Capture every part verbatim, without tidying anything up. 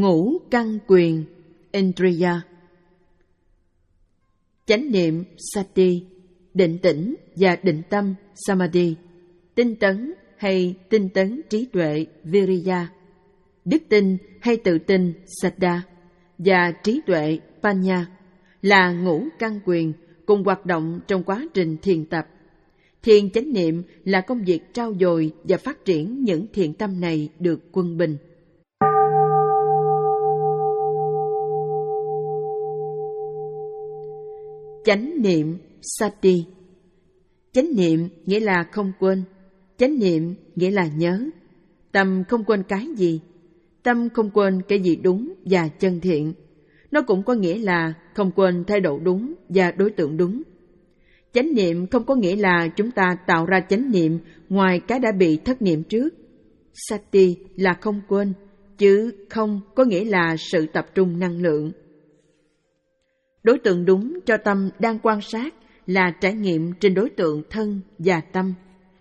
ngũ căn quyền Indriya. Chánh niệm Sati, định tĩnh và định tâm Samadhi, tinh tấn hay tinh tấn trí tuệ Viriya, đức tin hay tự tin Saddha và trí tuệ Panya là ngũ căn quyền cùng hoạt động trong quá trình thiền tập. Thiền chánh niệm là công việc trau dồi và phát triển những thiện tâm này được quân bình. Chánh niệm Sati. Chánh niệm nghĩa là không quên, chánh niệm nghĩa là nhớ. Tâm không quên cái gì? Tâm không quên cái gì đúng và chân thiện. Nó cũng có nghĩa là không quên thái độ đúng và đối tượng đúng. Chánh niệm không có nghĩa là chúng ta tạo ra chánh niệm ngoài cái đã bị thất niệm trước. Sati là không quên, chứ không có nghĩa là sự tập trung năng lượng. Đối tượng đúng cho tâm đang quan sát là trải nghiệm trên đối tượng thân và tâm.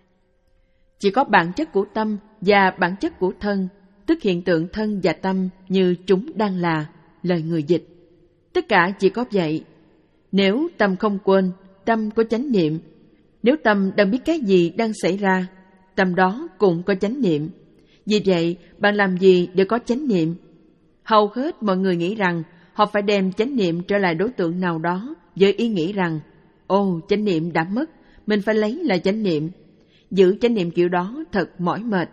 Chỉ có bản chất của tâm và bản chất của thân, tức hiện tượng thân và tâm như chúng đang là, lời người dịch. Tất cả chỉ có vậy. Nếu tâm không quên, tâm có chánh niệm. Nếu tâm đang biết cái gì đang xảy ra, tâm đó cũng có chánh niệm. Vì vậy, bạn làm gì để có chánh niệm? Hầu hết mọi người nghĩ rằng họ phải đem chánh niệm trở lại đối tượng nào đó với ý nghĩ rằng, ồ, chánh niệm đã mất, mình phải lấy lại chánh niệm. Giữ chánh niệm kiểu đó thật mỏi mệt.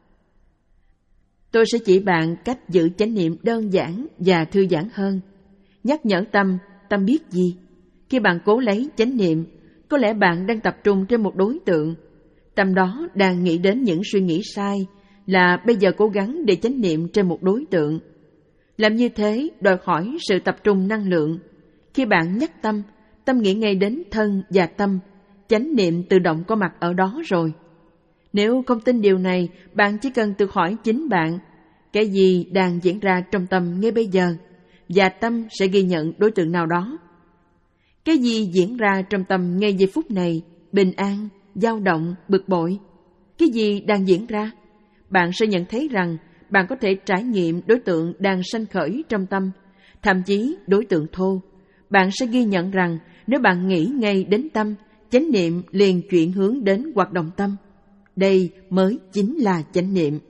Tôi sẽ chỉ bạn cách giữ chánh niệm đơn giản và thư giãn hơn. Nhắc nhở tâm, tâm biết gì? Khi bạn cố lấy chánh niệm, có lẽ bạn đang tập trung trên một đối tượng. Tâm đó đang nghĩ đến những suy nghĩ sai, là bây giờ cố gắng để chánh niệm trên một đối tượng. Làm như thế đòi hỏi sự tập trung năng lượng. Khi bạn nhắc tâm, tâm nghĩ ngay đến thân và tâm, chánh niệm tự động có mặt ở đó rồi. Nếu không tin điều này, bạn chỉ cần tự hỏi chính bạn, cái gì đang diễn ra trong tâm ngay bây giờ, và tâm sẽ ghi nhận đối tượng nào đó. Cái gì diễn ra trong tâm ngay giây phút này, bình an, dao động, bực bội? Cái gì đang diễn ra? Bạn sẽ nhận thấy rằng bạn có thể trải nghiệm đối tượng đang sanh khởi trong tâm, thậm chí đối tượng thô. Bạn sẽ ghi nhận rằng nếu bạn nghĩ ngay đến tâm, chánh niệm liền chuyển hướng đến hoạt động tâm. Đây mới chính là chánh niệm.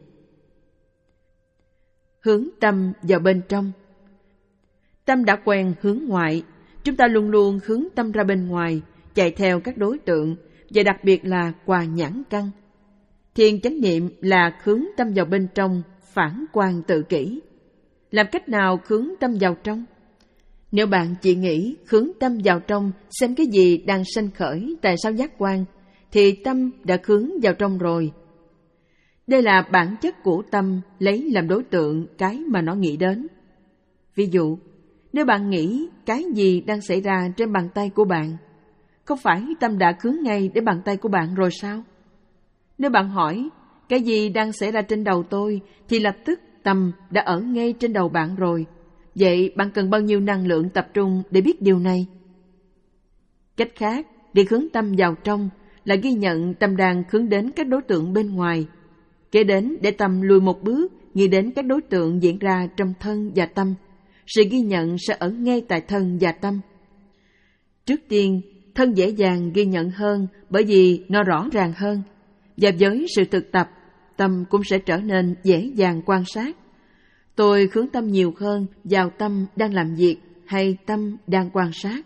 Hướng tâm vào bên trong. Tâm đã quen hướng ngoại, chúng ta luôn luôn hướng tâm ra bên ngoài, chạy theo các đối tượng, và đặc biệt là quà nhãn căn. Thiền chánh niệm là hướng tâm vào bên trong, phản quan tự kỷ. Làm cách nào hướng tâm vào trong? Nếu bạn chỉ nghĩ hướng tâm vào trong xem cái gì đang sanh khởi tại sao giác quan, thì tâm đã hướng vào trong rồi. Đây là bản chất của tâm lấy làm đối tượng cái mà nó nghĩ đến. Ví dụ, nếu bạn nghĩ cái gì đang xảy ra trên bàn tay của bạn, không phải tâm đã hướng ngay đến bàn tay của bạn rồi sao? Nếu bạn hỏi cái gì đang xảy ra trên đầu tôi, thì lập tức tâm đã ở ngay trên đầu bạn rồi. Vậy bạn cần bao nhiêu năng lượng tập trung để biết điều này? Cách khác, để hướng tâm vào trong là ghi nhận tâm đang hướng đến các đối tượng bên ngoài. Kế đến để tâm lùi một bước, nghĩ đến các đối tượng diễn ra trong thân và tâm. Sự ghi nhận sẽ ở ngay tại thân và tâm. Trước tiên, thân dễ dàng ghi nhận hơn bởi vì nó rõ ràng hơn. Và với sự thực tập, tâm cũng sẽ trở nên dễ dàng quan sát. Tôi hướng tâm nhiều hơn vào tâm đang làm việc hay tâm đang quan sát.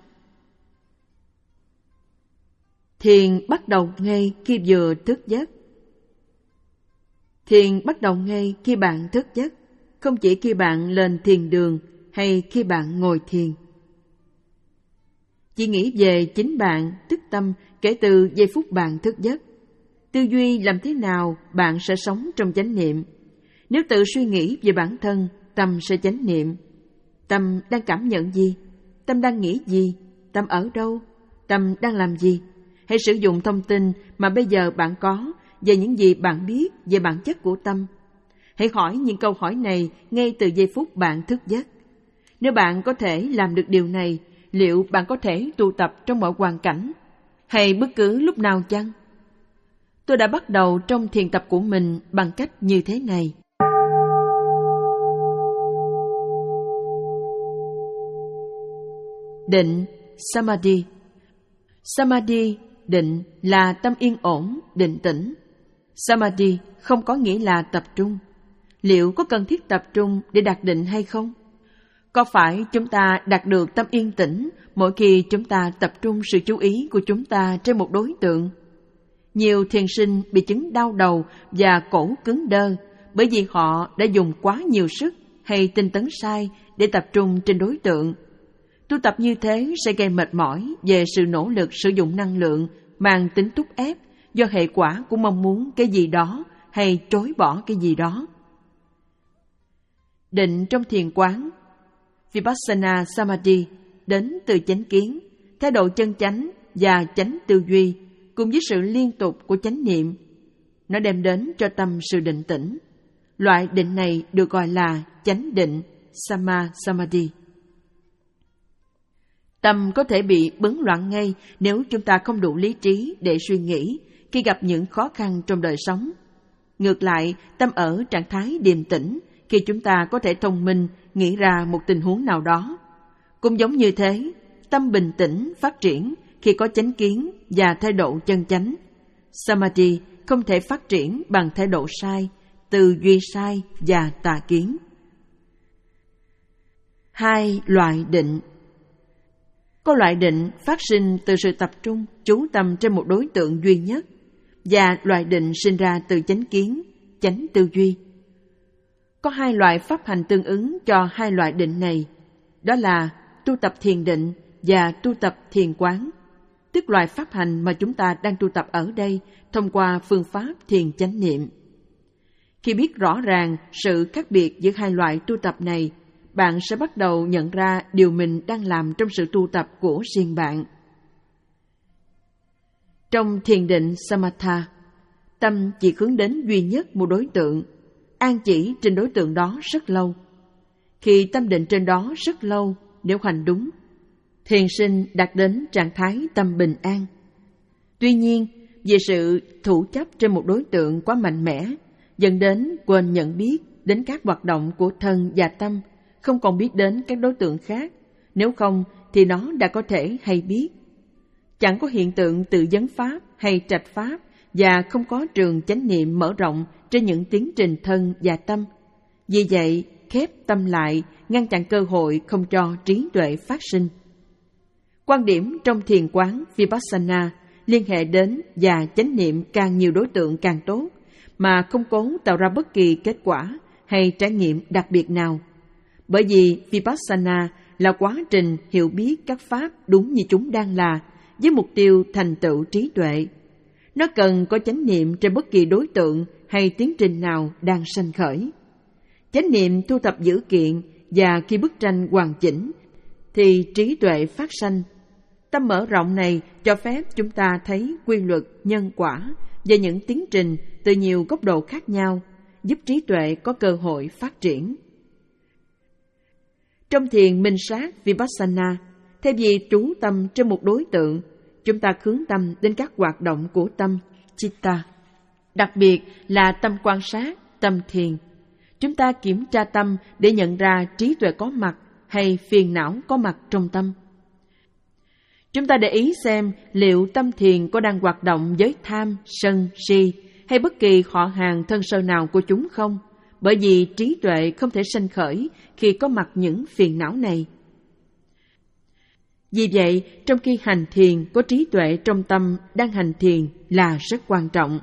Thiền bắt đầu ngay khi vừa thức giấc. Thiền bắt đầu ngay khi bạn thức giấc, không chỉ khi bạn lên thiền đường hay khi bạn ngồi thiền. Chỉ nghĩ về chính bạn, tức tâm, kể từ giây phút bạn thức giấc. Tư duy làm thế nào bạn sẽ sống trong chánh niệm. Nếu tự suy nghĩ về bản thân, tâm sẽ chánh niệm. Tâm đang cảm nhận gì? Tâm đang nghĩ gì? Tâm ở đâu? Tâm đang làm gì? Hãy sử dụng thông tin mà bây giờ bạn có về những gì bạn biết về bản chất của tâm. Hãy hỏi những câu hỏi này ngay từ giây phút bạn thức giấc. Nếu bạn có thể làm được điều này, liệu bạn có thể tu tập trong mọi hoàn cảnh hay bất cứ lúc nào chăng? Tôi đã bắt đầu trong thiền tập của mình bằng cách như thế này. Định, Samadhi. Samadhi, định là tâm yên ổn, định tĩnh. Samadhi không có nghĩa là tập trung. Liệu có cần thiết tập trung để đạt định hay không? Có phải chúng ta đạt được tâm yên tĩnh mỗi khi chúng ta tập trung sự chú ý của chúng ta trên một đối tượng? Nhiều thiền sinh bị chứng đau đầu và cổ cứng đơ bởi vì họ đã dùng quá nhiều sức hay tinh tấn sai để tập trung trên đối tượng. Tu tập như thế sẽ gây mệt mỏi về sự nỗ lực sử dụng năng lượng mang tính thúc ép do hệ quả của mong muốn cái gì đó hay chối bỏ cái gì đó. Định trong thiền quán, Vipassana Samadhi, đến từ chánh kiến, thái độ chân chánh và chánh tư duy cùng với sự liên tục của chánh niệm. Nó đem đến cho tâm sự định tĩnh. Loại định này được gọi là chánh định, Samma Samadhi. Tâm có thể bị bấn loạn ngay nếu chúng ta không đủ lý trí để suy nghĩ khi gặp những khó khăn trong đời sống. Ngược lại, tâm ở trạng thái điềm tĩnh khi chúng ta có thể thông minh nghĩ ra một tình huống nào đó. Cũng giống như thế, tâm bình tĩnh phát triển khi có chánh kiến và thái độ chân chánh. Samadhi không thể phát triển bằng thái độ sai, tư duy sai và tà kiến. Hai loại định. Có loại định phát sinh từ sự tập trung, chú tâm trên một đối tượng duy nhất, và loại định sinh ra từ chánh kiến, chánh tư duy. Có hai loại pháp hành tương ứng cho hai loại định này, đó là tu tập thiền định và tu tập thiền quán, tức loại pháp hành mà chúng ta đang tu tập ở đây thông qua phương pháp thiền chánh niệm. Khi biết rõ ràng sự khác biệt giữa hai loại tu tập này, bạn sẽ bắt đầu nhận ra điều mình đang làm trong sự tu tập của riêng bạn. Trong thiền định Samatha, tâm chỉ hướng đến duy nhất một đối tượng, an chỉ trên đối tượng đó rất lâu. Khi tâm định trên đó rất lâu, nếu hành đúng, thiền sinh đạt đến trạng thái tâm bình an. Tuy nhiên, vì sự thủ chấp trên một đối tượng quá mạnh mẽ, dẫn đến quên nhận biết đến các hoạt động của thân và tâm, không còn biết đến các đối tượng khác, nếu không thì nó đã có thể hay biết. Chẳng có hiện tượng tự vấn pháp hay trạch pháp và không có trường chánh niệm mở rộng trên những tiến trình thân và tâm. Vì vậy, khép tâm lại, ngăn chặn cơ hội không cho trí tuệ phát sinh. Quan điểm trong thiền quán Vipassana liên hệ đến và chánh niệm càng nhiều đối tượng càng tốt, mà không cố tạo ra bất kỳ kết quả hay trải nghiệm đặc biệt nào. Bởi vì Vipassana là quá trình hiểu biết các pháp đúng như chúng đang là, với mục tiêu thành tựu trí tuệ. Nó cần có chánh niệm trên bất kỳ đối tượng hay tiến trình nào đang sanh khởi. Chánh niệm thu thập dữ kiện, và khi bức tranh hoàn chỉnh thì trí tuệ phát sanh. Tâm mở rộng này cho phép chúng ta thấy quy luật nhân quả và những tiến trình từ nhiều góc độ khác nhau, giúp trí tuệ có cơ hội phát triển. Trong thiền minh sát Vipassana, thay vì trú tâm trên một đối tượng, chúng ta hướng tâm đến các hoạt động của tâm, Chitta. Đặc biệt là tâm quan sát, tâm thiền. Chúng ta kiểm tra tâm để nhận ra trí tuệ có mặt hay phiền não có mặt trong tâm. Chúng ta để ý xem liệu tâm thiền có đang hoạt động với tham, sân, si hay bất kỳ họ hàng thân sơ nào của chúng không, bởi vì trí tuệ không thể sanh khởi khi có mặt những phiền não này. Vì vậy, trong khi hành thiền có trí tuệ trong tâm đang hành thiền là rất quan trọng.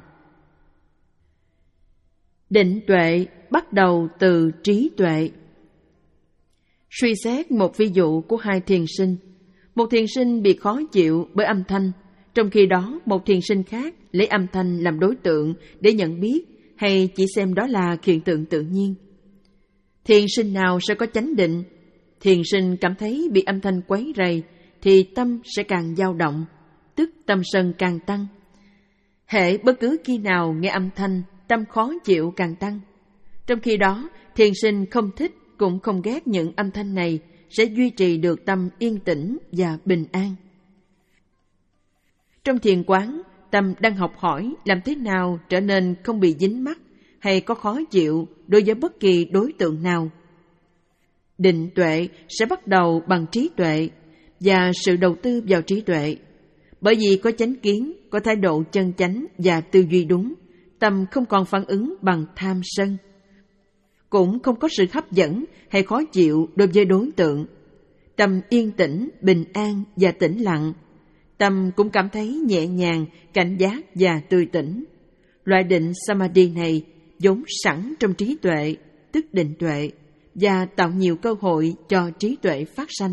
Định tuệ bắt đầu từ trí tuệ. Suy xét một ví dụ của hai thiền sinh. Một thiền sinh bị khó chịu bởi âm thanh, trong khi đó một thiền sinh khác lấy âm thanh làm đối tượng để nhận biết hay chỉ xem đó là hiện tượng tự nhiên. Thiền sinh nào sẽ có chánh định? Thiền sinh cảm thấy bị âm thanh quấy rầy thì tâm sẽ càng dao động, tức tâm sân càng tăng. Hễ bất cứ khi nào nghe âm thanh, tâm khó chịu càng tăng. Trong khi đó, thiền sinh không thích cũng không ghét những âm thanh này, sẽ duy trì được tâm yên tĩnh và bình an. Trong thiền quán, tâm đang học hỏi làm thế nào trở nên không bị dính mắc hay có khó chịu đối với bất kỳ đối tượng nào. Định tuệ sẽ bắt đầu bằng trí tuệ, và sự đầu tư vào trí tuệ. Bởi vì có chánh kiến, có thái độ chân chánh và tư duy đúng, tâm không còn phản ứng bằng tham sân. Cũng không có sự hấp dẫn hay khó chịu đối với đối tượng. Tâm yên tĩnh, bình an và tĩnh lặng. Tâm cũng cảm thấy nhẹ nhàng, cảnh giác và tươi tỉnh. Loại định Samadhi này vốn sẵn trong trí tuệ, tức định tuệ, và tạo nhiều cơ hội cho trí tuệ phát sanh.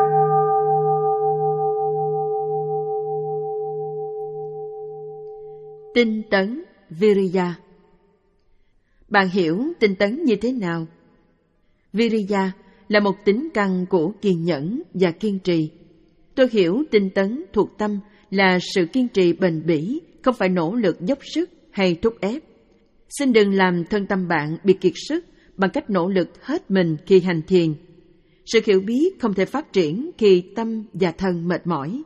Tinh tấn Viriya. Bạn hiểu tinh tấn như thế nào? Viriya là một tính căn của kiên nhẫn và kiên trì. Tôi hiểu tinh tấn thuộc tâm là sự kiên trì bền bỉ, không phải nỗ lực dốc sức hay thúc ép. Xin đừng làm thân tâm bạn bị kiệt sức bằng cách nỗ lực hết mình khi hành thiền. Sự hiểu biết không thể phát triển khi tâm và thân mệt mỏi.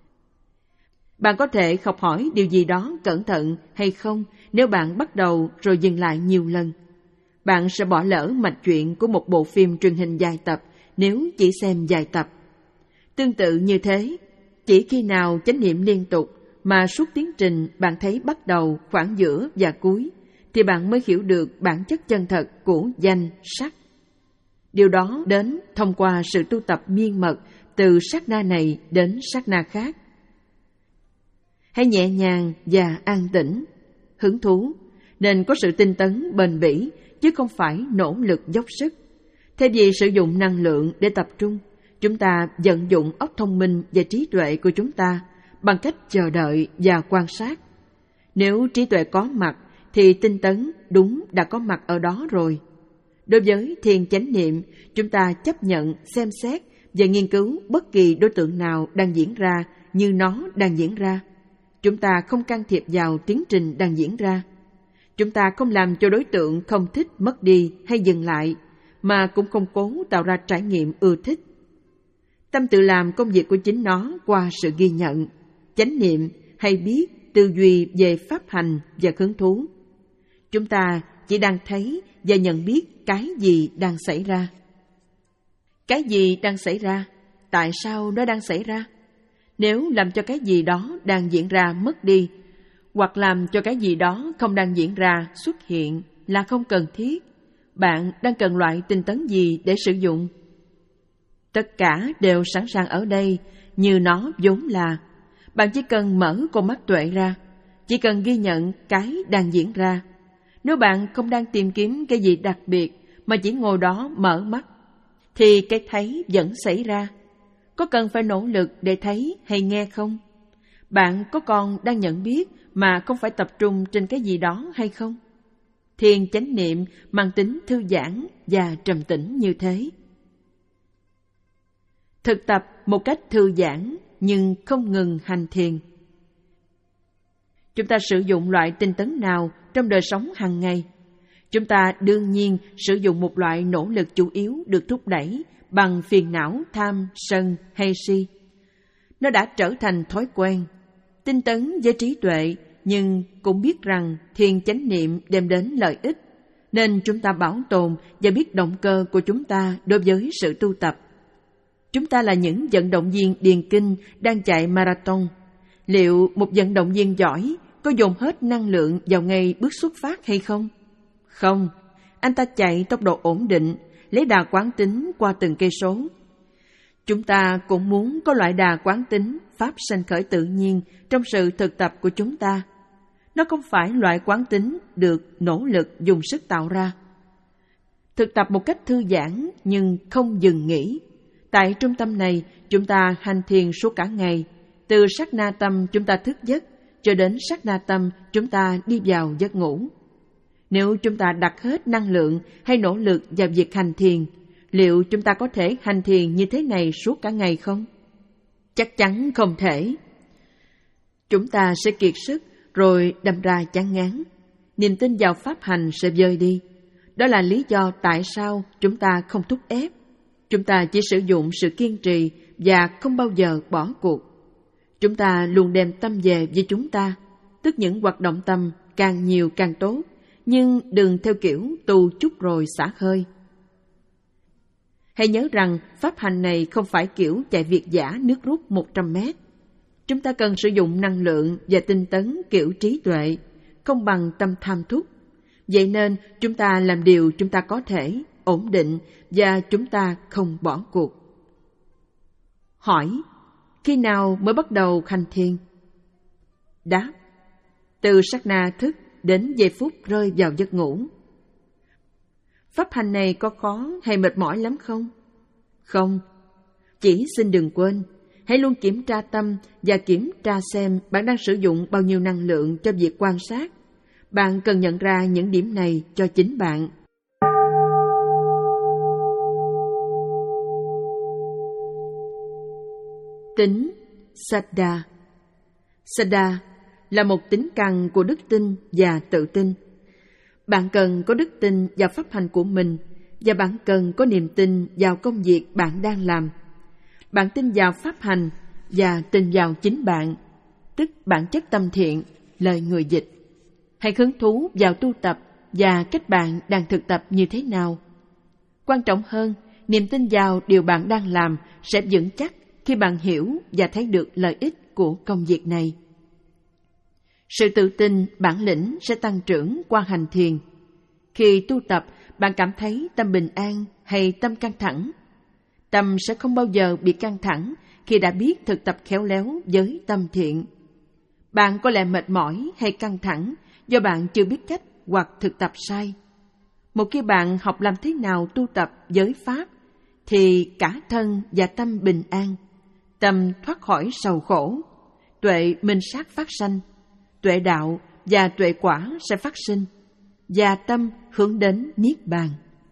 Bạn có thể học hỏi điều gì đó cẩn thận hay không nếu bạn bắt đầu rồi dừng lại nhiều lần. Bạn sẽ bỏ lỡ mạch truyện của một bộ phim truyền hình dài tập nếu chỉ xem dài tập. Tương tự như thế, chỉ khi nào chánh niệm liên tục mà suốt tiến trình bạn thấy bắt đầu, khoảng giữa và cuối, thì bạn mới hiểu được bản chất chân thật của danh sắc. Điều đó đến thông qua sự tu tập miên mật từ sát na này đến sát na khác. Hãy nhẹ nhàng và an tĩnh, hứng thú, nên có sự tinh tấn bền bỉ, chứ không phải nỗ lực dốc sức. Thay vì sử dụng năng lượng để tập trung, chúng ta vận dụng óc thông minh và trí tuệ của chúng ta bằng cách chờ đợi và quan sát. Nếu trí tuệ có mặt, thì tinh tấn đúng đã có mặt ở đó rồi. Đối với thiền chánh niệm, chúng ta chấp nhận, xem xét và nghiên cứu bất kỳ đối tượng nào đang diễn ra như nó đang diễn ra. Chúng ta không can thiệp vào tiến trình đang diễn ra. Chúng ta không làm cho đối tượng không thích mất đi hay dừng lại, mà cũng không cố tạo ra trải nghiệm ưa thích. Tâm tự làm công việc của chính nó qua sự ghi nhận, chánh niệm hay biết, tư duy về pháp hành và hứng thú. Chúng ta chỉ đang thấy và nhận biết cái gì đang xảy ra. Cái gì đang xảy ra? Tại sao nó đang xảy ra? Nếu làm cho cái gì đó đang diễn ra mất đi, hoặc làm cho cái gì đó không đang diễn ra xuất hiện là không cần thiết, bạn đang cần loại tinh tấn gì để sử dụng? Tất cả đều sẵn sàng ở đây như nó vốn là. Bạn chỉ cần mở con mắt tuệ ra, chỉ cần ghi nhận cái đang diễn ra. Nếu bạn không đang tìm kiếm cái gì đặc biệt mà chỉ ngồi đó mở mắt, thì cái thấy vẫn xảy ra. Có cần phải nỗ lực để thấy hay nghe không? Bạn có còn đang nhận biết mà không phải tập trung trên cái gì đó hay không? Thiền chánh niệm mang tính thư giãn và trầm tĩnh như thế. Thực tập một cách thư giãn nhưng không ngừng hành thiền. Chúng ta sử dụng loại tinh tấn nào trong đời sống hàng ngày? Chúng ta đương nhiên sử dụng một loại nỗ lực chủ yếu được thúc đẩy bằng phiền não, tham, sân hay si. Nó đã trở thành thói quen. Tinh tấn với trí tuệ, nhưng cũng biết rằng thiền chánh niệm đem đến lợi ích, nên chúng ta bảo tồn và biết động cơ của chúng ta đối với sự tu tập. Chúng ta là những vận động viên điền kinh đang chạy marathon. Liệu một vận động viên giỏi có dồn hết năng lượng vào ngay bước xuất phát hay không? Không, anh ta chạy tốc độ ổn định, lấy đà quán tính qua từng cây số. Chúng ta cũng muốn có loại đà quán tính, pháp sanh khởi tự nhiên trong sự thực tập của chúng ta. Nó không phải loại quán tính được nỗ lực dùng sức tạo ra. Thực tập một cách thư giãn nhưng không dừng nghỉ. Tại trung tâm này, chúng ta hành thiền suốt cả ngày, từ sát na tâm chúng ta thức giấc cho đến sát na tâm chúng ta đi vào giấc ngủ. Nếu chúng ta đặt hết năng lượng hay nỗ lực vào việc hành thiền, liệu chúng ta có thể hành thiền như thế này suốt cả ngày không? Chắc chắn không thể. Chúng ta sẽ kiệt sức rồi đâm ra chán ngán. Niềm tin vào pháp hành sẽ vơi đi. Đó là lý do tại sao chúng ta không thúc ép. Chúng ta chỉ sử dụng sự kiên trì và không bao giờ bỏ cuộc. Chúng ta luôn đem tâm về với chúng ta, tức những hoạt động tâm càng nhiều càng tốt, nhưng đừng theo kiểu tu chút rồi xả hơi. Hãy nhớ rằng pháp hành này không phải kiểu chạy việt dã nước rút một trăm mét. Chúng ta cần sử dụng năng lượng và tinh tấn kiểu trí tuệ, không bằng tâm tham thúc. Vậy nên chúng ta làm điều chúng ta có thể, ổn định và chúng ta không bỏ cuộc. Hỏi, khi nào mới bắt đầu hành thiền? Đáp, từ sát na thức đến giây phút rơi vào giấc ngủ. Pháp hành này có khó hay mệt mỏi lắm không? Không. Chỉ xin đừng quên, hãy luôn kiểm tra tâm và kiểm tra xem bạn đang sử dụng bao nhiêu năng lượng cho việc quan sát. Bạn cần nhận ra những điểm này cho chính bạn. Tính Saddha. Saddha là một tính căn của đức tin và tự tin. Bạn cần có đức tin vào pháp hành của mình và bạn cần có niềm tin vào công việc bạn đang làm. Bạn tin vào pháp hành và tin vào chính bạn, tức bản chất tâm thiện, lời người dịch. Hãy hứng thú vào tu tập và cách bạn đang thực tập như thế nào. Quan trọng hơn, niềm tin vào điều bạn đang làm sẽ vững chắc khi bạn hiểu và thấy được lợi ích của công việc này. Sự tự tin, bản lĩnh sẽ tăng trưởng qua hành thiền. Khi tu tập, bạn cảm thấy tâm bình an hay tâm căng thẳng. Tâm sẽ không bao giờ bị căng thẳng khi đã biết thực tập khéo léo với tâm thiện. Bạn có lẽ mệt mỏi hay căng thẳng do bạn chưa biết cách hoặc thực tập sai. Một khi bạn học làm thế nào tu tập với Pháp, thì cả thân và tâm bình an, tâm thoát khỏi sầu khổ, tuệ minh sát phát sanh, tuệ đạo và tuệ quả sẽ phát sinh, và tâm hướng đến Niết Bàn.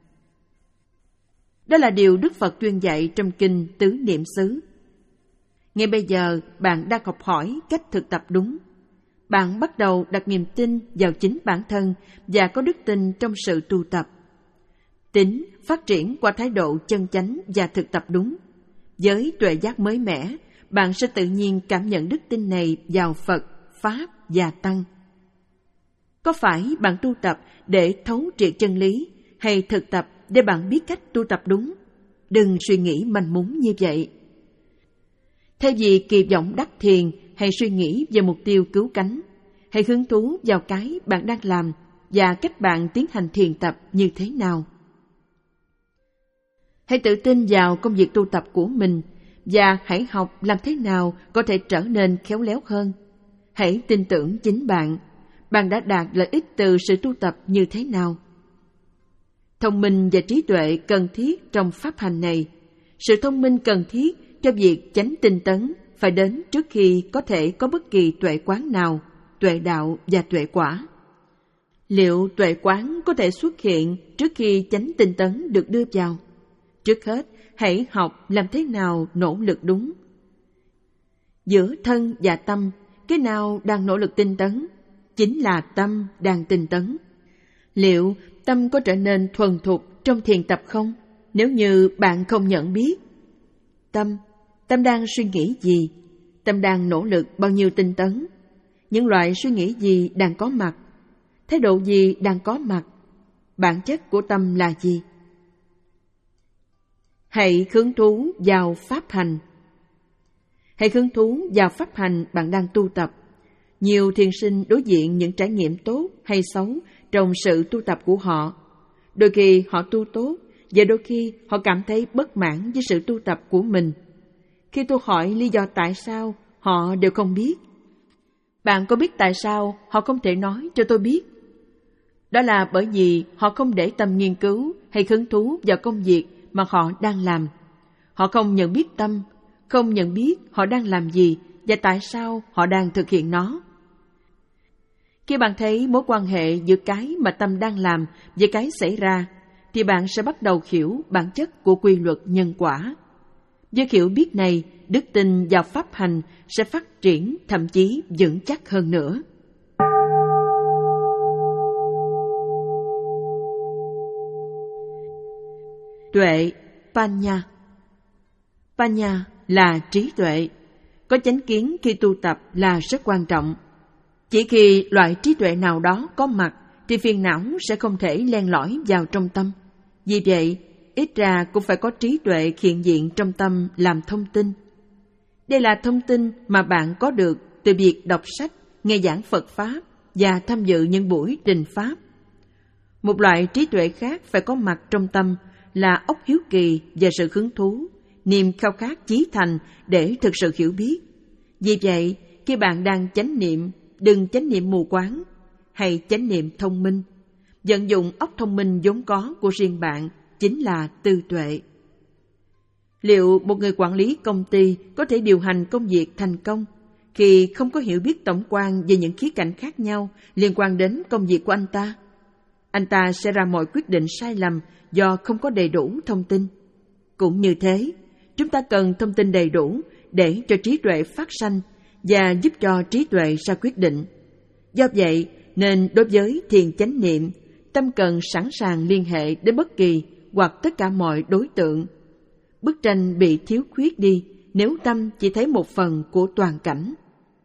Đó là điều Đức Phật tuyên dạy trong kinh Tứ Niệm xứ. Ngay bây giờ, bạn đang học hỏi cách thực tập đúng. Bạn bắt đầu đặt niềm tin vào chính bản thân và có đức tin trong sự tu tập. Tính phát triển qua thái độ chân chánh và thực tập đúng. Với tuệ giác mới mẻ, bạn sẽ tự nhiên cảm nhận đức tin này vào Phật, Pháp và Tăng. Có phải bạn tu tập để thấu triệt chân lý hay thực tập để bạn biết cách tu tập đúng? Đừng suy nghĩ manh mún như vậy. Thay vì kỳ vọng đắc thiền hay suy nghĩ về mục tiêu cứu cánh, hãy hứng thú vào cái bạn đang làm và cách bạn tiến hành thiền tập như thế nào. Hãy tự tin vào công việc tu tập của mình và hãy học làm thế nào có thể trở nên khéo léo hơn. Hãy tin tưởng chính bạn. Bạn đã đạt lợi ích từ sự tu tập như thế nào? Thông minh và trí tuệ cần thiết trong pháp hành này. Sự thông minh cần thiết cho việc chánh tinh tấn phải đến trước khi có thể có bất kỳ tuệ quán nào, tuệ đạo và tuệ quả. Liệu tuệ quán có thể xuất hiện trước khi chánh tinh tấn được đưa vào? Trước hết, hãy học làm thế nào nỗ lực đúng. Giữa thân và tâm, cái nào đang nỗ lực tinh tấn? Chính là tâm đang tinh tấn. Liệu tâm có trở nên thuần thục trong thiền tập không? Nếu như bạn không nhận biết. Tâm, tâm đang suy nghĩ gì? Tâm đang nỗ lực bao nhiêu tinh tấn? Những loại suy nghĩ gì đang có mặt? Thái độ gì đang có mặt? Bản chất của tâm là gì? Hãy hứng thú vào pháp hành. Hãy hứng thú vào pháp hành bạn đang tu tập. Nhiều thiền sinh đối diện những trải nghiệm tốt hay xấu trong sự tu tập của họ. Đôi khi họ tu tốt, và đôi khi họ cảm thấy bất mãn với sự tu tập của mình. Khi tôi hỏi lý do tại sao, họ đều không biết. Bạn có biết tại sao họ không thể nói cho tôi biết? Đó là bởi vì họ không để tâm nghiên cứu hay hứng thú vào công việc mà họ đang làm. Họ không nhận biết tâm, không nhận biết họ đang làm gì và tại sao họ đang thực hiện nó. Khi bạn thấy mối quan hệ giữa cái mà tâm đang làm với cái xảy ra, thì bạn sẽ bắt đầu hiểu bản chất của quy luật nhân quả. Với hiểu biết này, đức tin vào pháp hành sẽ phát triển, thậm chí vững chắc hơn nữa. Tuệ, Panya. Panya là trí tuệ. Có chánh kiến khi tu tập là rất quan trọng. Chỉ khi loại trí tuệ nào đó có mặt thì phiền não sẽ không thể len lỏi vào trong tâm. Vì vậy, ít ra cũng phải có trí tuệ hiện diện trong tâm làm thông tin. Đây là thông tin mà bạn có được từ việc đọc sách, nghe giảng Phật Pháp và tham dự những buổi trình Pháp. Một loại trí tuệ khác phải có mặt trong tâm là óc hiếu kỳ và sự hứng thú, niềm khao khát chí thành để thực sự hiểu biết. Vì vậy, khi bạn đang chánh niệm, đừng chánh niệm mù quáng, hay chánh niệm thông minh. Vận dụng óc thông minh vốn có của riêng bạn chính là tư tuệ. Liệu một người quản lý công ty có thể điều hành công việc thành công khi không có hiểu biết tổng quan về những khía cạnh khác nhau liên quan đến công việc của anh ta? Anh ta sẽ ra mọi quyết định sai lầm do không có đầy đủ thông tin. Cũng như thế, chúng ta cần thông tin đầy đủ để cho trí tuệ phát sanh và giúp cho trí tuệ ra quyết định. Do vậy, nên đối với thiền chánh niệm, tâm cần sẵn sàng liên hệ đến bất kỳ hoặc tất cả mọi đối tượng. Bức tranh bị thiếu khuyết đi nếu tâm chỉ thấy một phần của toàn cảnh.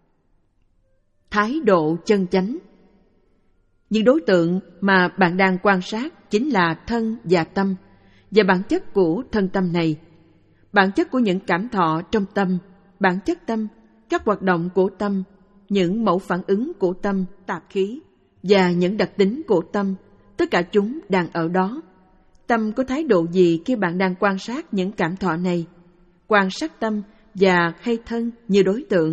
Thái độ chân chánh. Những đối tượng mà bạn đang quan sát chính là thân và tâm, và bản chất của thân tâm này, bản chất của những cảm thọ trong tâm, bản chất tâm, các hoạt động của tâm, những mẫu phản ứng của tâm, tạp khí, và những đặc tính của tâm, tất cả chúng đang ở đó. Tâm có thái độ gì khi bạn đang quan sát những cảm thọ này? Quan sát tâm và hay thân như đối tượng.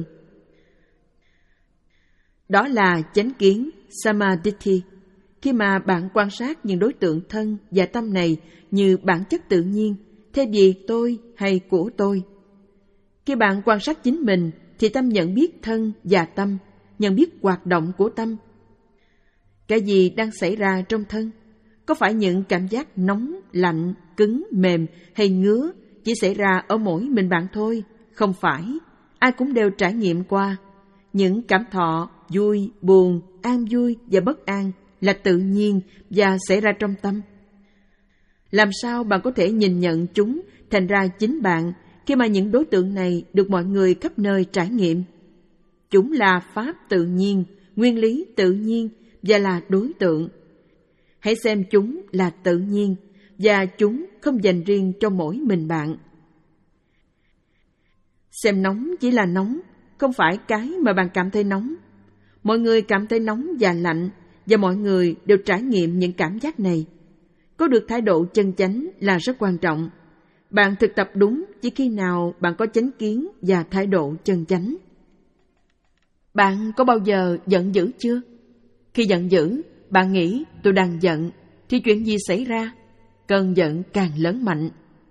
Đó là chánh kiến, samadhi. Khi mà bạn quan sát những đối tượng thân và tâm này như bản chất tự nhiên, thay vì tôi hay của tôi. Khi bạn quan sát chính mình, thì tâm nhận biết thân và tâm, nhận biết hoạt động của tâm. Cái gì đang xảy ra trong thân? Có phải những cảm giác nóng, lạnh, cứng, mềm hay ngứa chỉ xảy ra ở mỗi mình bạn thôi? Không phải, ai cũng đều trải nghiệm qua. Những cảm thọ vui, buồn, an vui và bất an là tự nhiên và xảy ra trong tâm. Làm sao bạn có thể nhìn nhận chúng thành ra chính bạn khi mà những đối tượng này được mọi người khắp nơi trải nghiệm? Chúng là pháp tự nhiên, nguyên lý tự nhiên và là đối tượng. Hãy xem chúng là tự nhiên và chúng không dành riêng cho mỗi mình bạn. Xem nóng chỉ là nóng, không phải cái mà bạn cảm thấy nóng. Mọi người cảm thấy nóng và lạnh và mọi người đều trải nghiệm những cảm giác này. Có được thái độ chân chánh là rất quan trọng. Bạn thực tập đúng chỉ khi nào bạn có chánh kiến và thái độ chân chánh. Bạn có bao giờ giận dữ chưa? Khi giận dữ, bạn nghĩ tôi đang giận, thì chuyện gì xảy ra? Cơn giận càng lớn mạnh.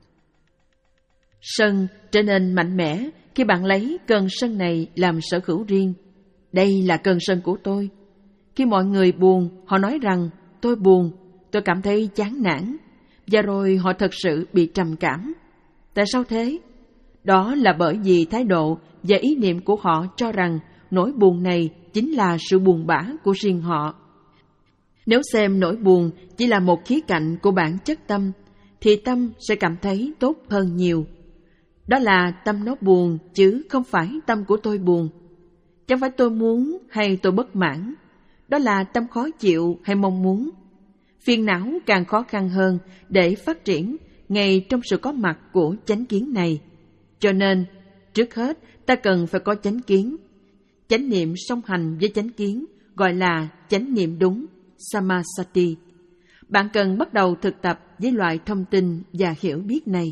Sân trở nên mạnh mẽ khi bạn lấy cơn sân này làm sở hữu riêng. Đây là cơn sân của tôi. Khi mọi người buồn, họ nói rằng tôi buồn, tôi cảm thấy chán nản, và rồi họ thật sự bị trầm cảm. Tại sao thế? Đó là bởi vì thái độ và ý niệm của họ cho rằng nỗi buồn này chính là sự buồn bã của riêng họ. Nếu xem nỗi buồn chỉ là một khía cạnh của bản chất tâm, thì tâm sẽ cảm thấy tốt hơn nhiều. Đó là tâm nó buồn, chứ không phải tâm của tôi buồn. Chẳng phải tôi muốn hay tôi bất mãn. Đó là tâm khó chịu hay mong muốn. Phiền não càng khó khăn hơn để phát triển ngay trong sự có mặt của chánh kiến này. Cho nên, trước hết ta cần phải có chánh kiến. Chánh niệm song hành với chánh kiến gọi là chánh niệm đúng, samasati. Bạn cần bắt đầu thực tập với loại thông tin và hiểu biết này.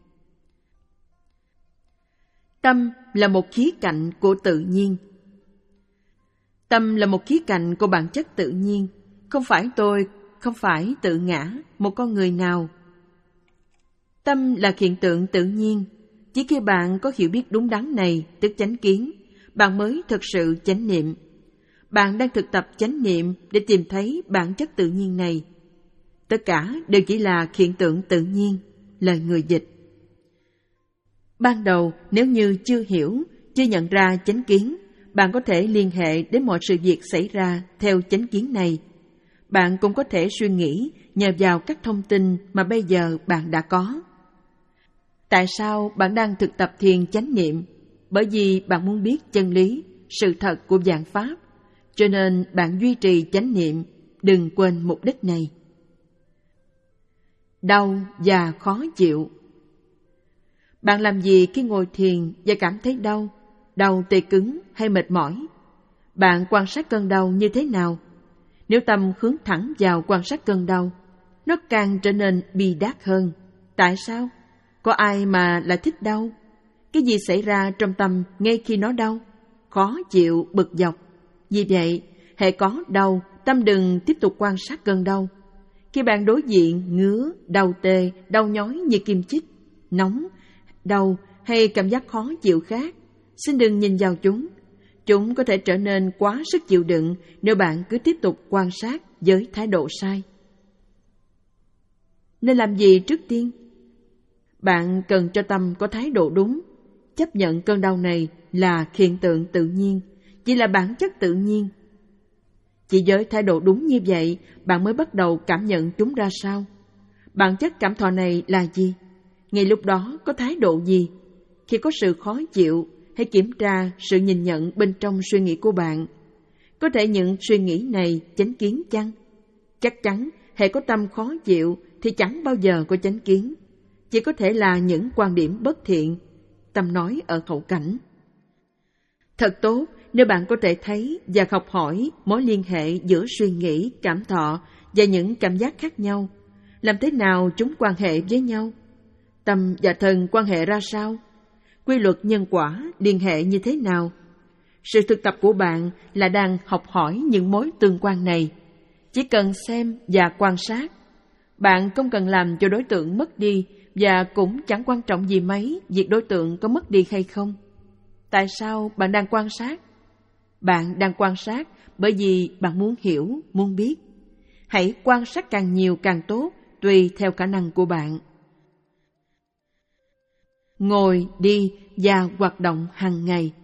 Tâm là một khía cạnh của tự nhiên. Tâm là một khía cạnh của bản chất tự nhiên, không phải tôi, không phải tự ngã, một con người nào. Tâm là hiện tượng tự nhiên. Chỉ khi bạn có hiểu biết đúng đắn này, tức chánh kiến, bạn mới thực sự chánh niệm. Bạn đang thực tập chánh niệm để tìm thấy bản chất tự nhiên này. Tất cả đều chỉ là hiện tượng tự nhiên, lời người dịch. Ban đầu, nếu như chưa hiểu, chưa nhận ra chánh kiến, bạn có thể liên hệ đến mọi sự việc xảy ra theo chánh kiến này. Bạn cũng có thể suy nghĩ nhờ vào các thông tin mà bây giờ bạn đã có. Tại sao bạn đang thực tập thiền chánh niệm? Bởi vì bạn muốn biết chân lý, sự thật của vạn pháp. Cho nên bạn duy trì chánh niệm, đừng quên mục đích này. đau và khó chịu. Bạn làm gì khi ngồi thiền và cảm thấy đau, đau tê cứng hay mệt mỏi? Bạn quan sát cơn đau như thế nào? Nếu tâm hướng thẳng vào quan sát cơn đau, nó càng trở nên bi đát hơn. Tại sao? Có ai mà lại thích đau? Cái gì xảy ra trong tâm ngay khi nó đau? Khó chịu, bực dọc. Vì vậy, hễ có đau, tâm đừng tiếp tục quan sát cơn đau. Khi bạn đối diện ngứa, đau tê, đau nhói như kim chích, nóng, đau hay cảm giác khó chịu khác, xin đừng nhìn vào chúng. Chúng có thể trở nên quá sức chịu đựng nếu bạn cứ tiếp tục quan sát với thái độ sai. Nên làm gì trước tiên? Bạn cần cho tâm có thái độ đúng, chấp nhận cơn đau này là hiện tượng tự nhiên, chỉ là bản chất tự nhiên. Chỉ với thái độ đúng như vậy, bạn mới bắt đầu cảm nhận chúng ra sao. Bản chất cảm thọ này là gì? Ngay lúc đó có thái độ gì? Khi có sự khó chịu, hãy kiểm tra sự nhìn nhận bên trong suy nghĩ của bạn. Có thể những suy nghĩ này chánh kiến chăng? Chắc chắn, hễ có tâm khó chịu thì chẳng bao giờ có chánh kiến. Chỉ có thể là những quan điểm bất thiện, tâm nói ở khẩu cảnh. Thật tốt nếu bạn có thể thấy và học hỏi mối liên hệ giữa suy nghĩ, cảm thọ và những cảm giác khác nhau. Làm thế nào chúng quan hệ với nhau? Tâm và thân quan hệ ra sao? Quy luật nhân quả liên hệ như thế nào? Sự thực tập của bạn là đang học hỏi những mối tương quan này. Chỉ cần xem và quan sát. Bạn không cần làm cho đối tượng mất đi và cũng chẳng quan trọng gì mấy việc đối tượng có mất đi hay không. Tại sao bạn đang quan sát? Bạn đang quan sát bởi vì bạn muốn hiểu, muốn biết. Hãy quan sát càng nhiều càng tốt, tùy theo khả năng của bạn. Ngồi, đi và hoạt động hàng ngày.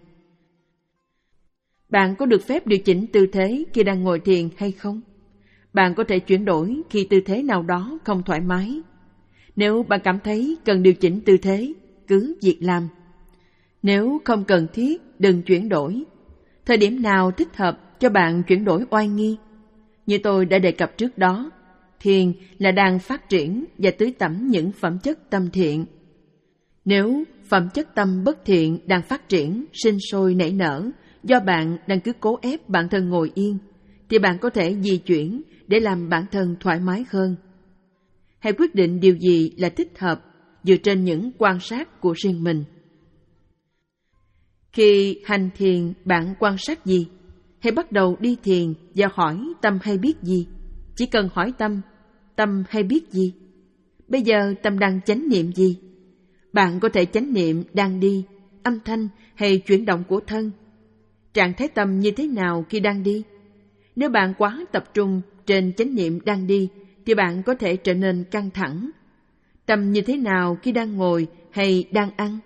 Bạn có được phép điều chỉnh tư thế khi đang ngồi thiền hay không? Bạn có thể chuyển đổi khi tư thế nào đó không thoải mái. Nếu bạn cảm thấy cần điều chỉnh tư thế, cứ việc làm. Nếu không cần thiết, đừng chuyển đổi. Thời điểm nào thích hợp cho bạn chuyển đổi oai nghi? Như tôi đã đề cập trước đó, thiền là đang phát triển và tưới tẩm những phẩm chất tâm thiện. Nếu phẩm chất tâm bất thiện đang phát triển, sinh sôi nảy nở, do bạn đang cứ cố ép bản thân ngồi yên, thì bạn có thể di chuyển để làm bản thân thoải mái hơn. Hãy quyết định điều gì là thích hợp dựa trên những quan sát của riêng mình. Khi hành thiền, bạn quan sát gì? Hãy bắt đầu đi thiền và hỏi tâm hay biết gì. Chỉ cần hỏi tâm, tâm hay biết gì? Bây giờ tâm đang chánh niệm gì? Bạn có thể chánh niệm đang đi, âm thanh hay chuyển động của thân. Trạng thái tâm như thế nào khi đang đi? Nếu bạn quá tập trung trên chánh niệm đang đi, thì bạn có thể trở nên căng thẳng. Tâm như thế nào khi đang ngồi hay đang ăn?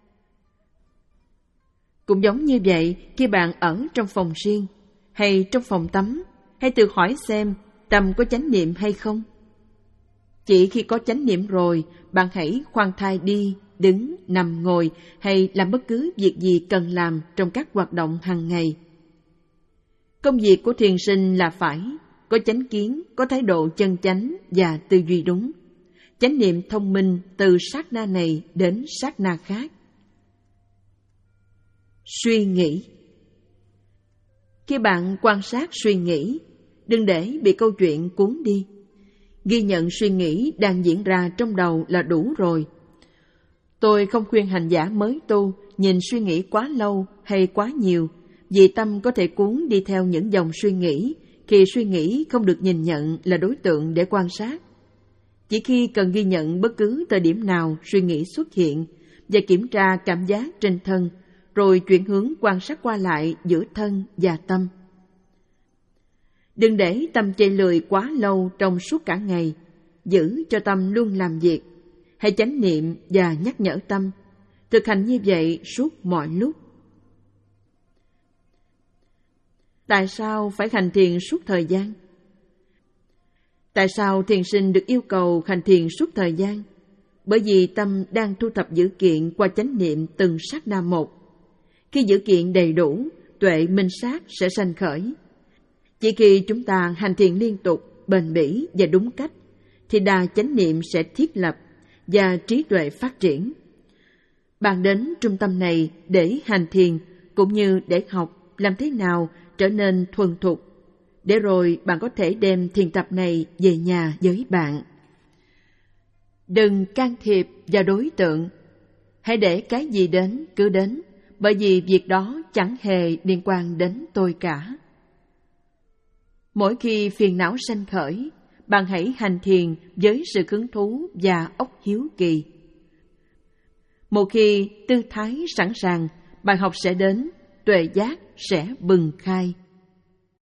Cũng giống như vậy, khi bạn ở trong phòng riêng hay trong phòng tắm, hãy tự hỏi xem tâm có chánh niệm hay không. Chỉ khi có chánh niệm rồi, bạn hãy khoan thai đi, đứng, nằm, ngồi hay làm bất cứ việc gì cần làm trong các hoạt động hàng ngày. Công việc của thiền sinh là phải có chánh kiến, có thái độ chân chánh và tư duy đúng. Chánh niệm thông minh từ sát na này đến sát na khác. Suy nghĩ. Khi bạn quan sát suy nghĩ, đừng để bị câu chuyện cuốn đi. Ghi nhận suy nghĩ đang diễn ra trong đầu là đủ rồi. Tôi không khuyên hành giả mới tu nhìn suy nghĩ quá lâu hay quá nhiều, vì tâm có thể cuốn đi theo những dòng suy nghĩ khi suy nghĩ không được nhìn nhận là đối tượng để quan sát. Chỉ khi cần ghi nhận bất cứ thời điểm nào suy nghĩ xuất hiện và kiểm tra cảm giác trên thân, rồi chuyển hướng quan sát qua lại giữa thân và tâm. Đừng để tâm chây lười quá lâu trong suốt cả ngày, giữ cho tâm luôn làm việc. Hãy chánh niệm và nhắc nhở tâm, thực hành như vậy suốt mọi lúc. Tại sao phải hành thiền suốt thời gian? Tại sao thiền sinh được yêu cầu hành thiền suốt thời gian? Bởi vì tâm đang thu thập dữ kiện qua chánh niệm từng sát na một. Khi dữ kiện đầy đủ, tuệ minh sát sẽ sanh khởi. Chỉ khi chúng ta hành thiền liên tục, bền bỉ và đúng cách, thì đà chánh niệm sẽ thiết lập và trí tuệ phát triển. Bạn đến trung tâm này để hành thiền cũng như để học làm thế nào trở nên thuần thục, để rồi bạn có thể đem thiền tập này về nhà với bạn. Đừng can thiệp vào đối tượng. Hãy để cái gì đến cứ đến, bởi vì việc đó chẳng hề liên quan đến tôi cả. Mỗi khi phiền não sanh khởi, bạn hãy hành thiền với sự hứng thú và óc hiếu kỳ. Một khi tư thái sẵn sàng, bài học sẽ đến, tuệ giác sẽ bừng khai.